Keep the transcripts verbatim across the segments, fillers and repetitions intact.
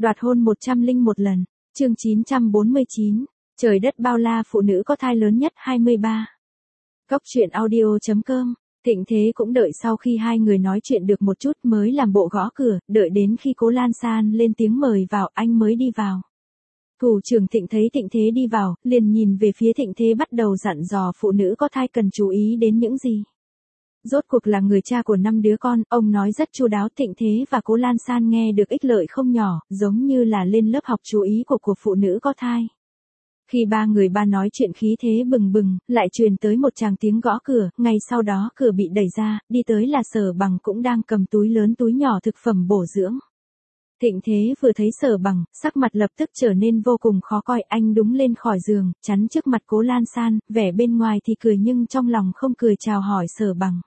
Đoạt hôn một trăm lẻ một lần. Chương chín trăm bốn mươi chín. Trời đất bao la, phụ nữ có thai lớn nhất hai mươi ba. Cốc truyện audio chấm com. Thịnh Thế cũng đợi sau khi hai người nói chuyện được một chút mới làm bộ gõ cửa, đợi đến khi Cố Lan San lên tiếng mời vào anh mới đi vào. Thủ trưởng Thịnh thấy Thịnh Thế đi vào, liền nhìn về phía Thịnh Thế bắt đầu dặn dò phụ nữ có thai cần chú ý đến những gì. Rốt cuộc là người cha của năm đứa con, ông nói rất chu đáo. Thịnh Thế và Cố Lan San nghe được ích lợi không nhỏ, giống như là lên lớp học chú ý của của phụ nữ có thai. Khi ba người ba nói chuyện khí thế bừng bừng, lại truyền tới một tràng tiếng gõ cửa, ngay sau đó cửa bị đẩy ra, đi tới là Sở Bằng cũng đang cầm túi lớn túi nhỏ thực phẩm bổ dưỡng. Thịnh Thế vừa thấy Sở Bằng, sắc mặt lập tức trở nên vô cùng khó coi, anh đúng lên khỏi giường, chắn trước mặt Cố Lan San, vẻ bên ngoài thì cười nhưng trong lòng không cười chào hỏi Sở Bằng.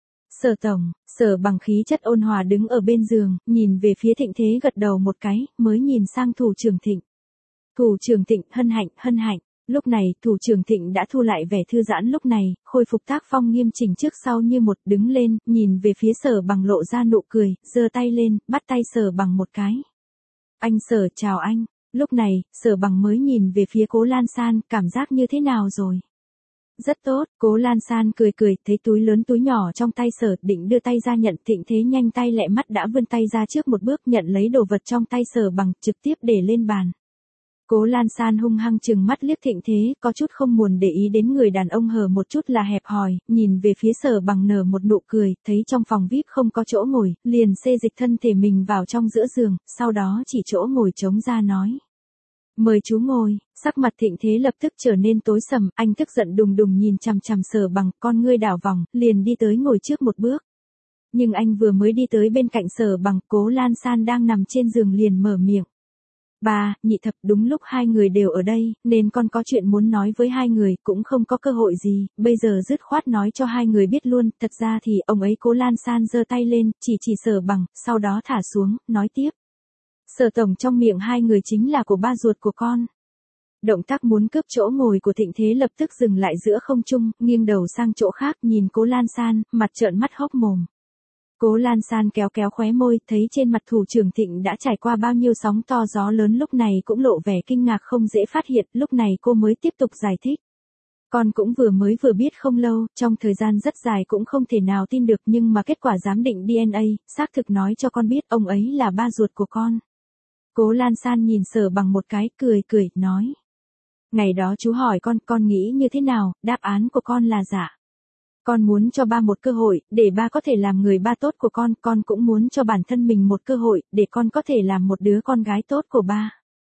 Sở tổng, Sở Bằng khí chất ôn hòa đứng ở bên giường, nhìn về phía Thịnh Thế gật đầu một cái, mới nhìn sang thủ trưởng Thịnh. Thủ trưởng Thịnh, hân hạnh, hân hạnh. Lúc này, thủ trưởng Thịnh đã thu lại vẻ thư giãn lúc này, khôi phục tác phong nghiêm chỉnh trước sau như một, đứng lên, nhìn về phía Sở Bằng lộ ra nụ cười, giơ tay lên, bắt tay Sở Bằng một cái. Anh Sở, chào anh. Lúc này, Sở Bằng mới nhìn về phía Cố Lan San, cảm giác như thế nào rồi? Rất tốt, Cố Lan San cười cười, thấy túi lớn túi nhỏ trong tay Sở, định đưa tay ra nhận. Thịnh Thế nhanh tay lẹ mắt đã vươn tay ra trước một bước nhận lấy đồ vật trong tay Sở Bằng, trực tiếp để lên bàn. Cố Lan San hung hăng chừng mắt liếc Thịnh Thế, có chút không muốn để ý đến người đàn ông hờ một chút là hẹp hòi, nhìn về phía Sở Bằng nở một nụ cười, thấy trong phòng vi ai pi không có chỗ ngồi, liền xê dịch thân thể mình vào trong giữa giường, sau đó chỉ chỗ ngồi trống ra nói. Mời chú ngồi. Sắc mặt Thịnh Thế lập tức trở nên tối sầm, anh tức giận đùng đùng nhìn chằm chằm Sở Bằng, con ngươi đảo vòng, liền đi tới ngồi trước một bước. Nhưng anh vừa mới đi tới bên cạnh Sở Bằng, Cố Lan San đang nằm trên giường liền mở miệng. Ba, nhị thập, đúng lúc hai người đều ở đây, nên con có chuyện muốn nói với hai người, cũng không có cơ hội gì, bây giờ dứt khoát nói cho hai người biết luôn, thật ra thì ông ấy. Cố Lan San giơ tay lên, chỉ chỉ Sở Bằng, sau đó thả xuống, nói tiếp. Sở tổng, trong miệng hai người chính là của ba ruột của con. Động tác muốn cướp chỗ ngồi của Thịnh Thế lập tức dừng lại giữa không trung, nghiêng đầu sang chỗ khác nhìn Cố Lan San, mặt trợn mắt hốc mồm. Cố Lan San kéo kéo khóe môi, thấy trên mặt thủ trưởng Thịnh đã trải qua bao nhiêu sóng to gió lớn lúc này cũng lộ vẻ kinh ngạc không dễ phát hiện, lúc này cô mới tiếp tục giải thích. Con cũng vừa mới vừa biết không lâu, trong thời gian rất dài cũng không thể nào tin được nhưng mà kết quả giám định đê en a, xác thực nói cho con biết ông ấy là ba ruột của con. Cố Lan San nhìn Sở Bằng một cái, cười cười, nói. Ngày đó chú hỏi con, con nghĩ như thế nào, đáp án của con là dạ. Con muốn cho ba một cơ hội, để ba có thể làm người ba tốt của con, con cũng muốn cho bản thân mình một cơ hội, để con có thể làm một đứa con gái tốt của ba.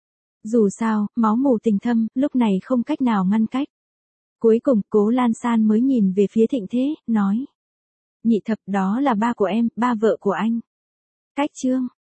Dù sao, máu mù tình thâm, lúc này không cách nào ngăn cách. Cuối cùng, Cố Lan San mới nhìn về phía Thịnh Thế, nói. Nhị thập, đó là ba của em, ba vợ của anh. Cách chương.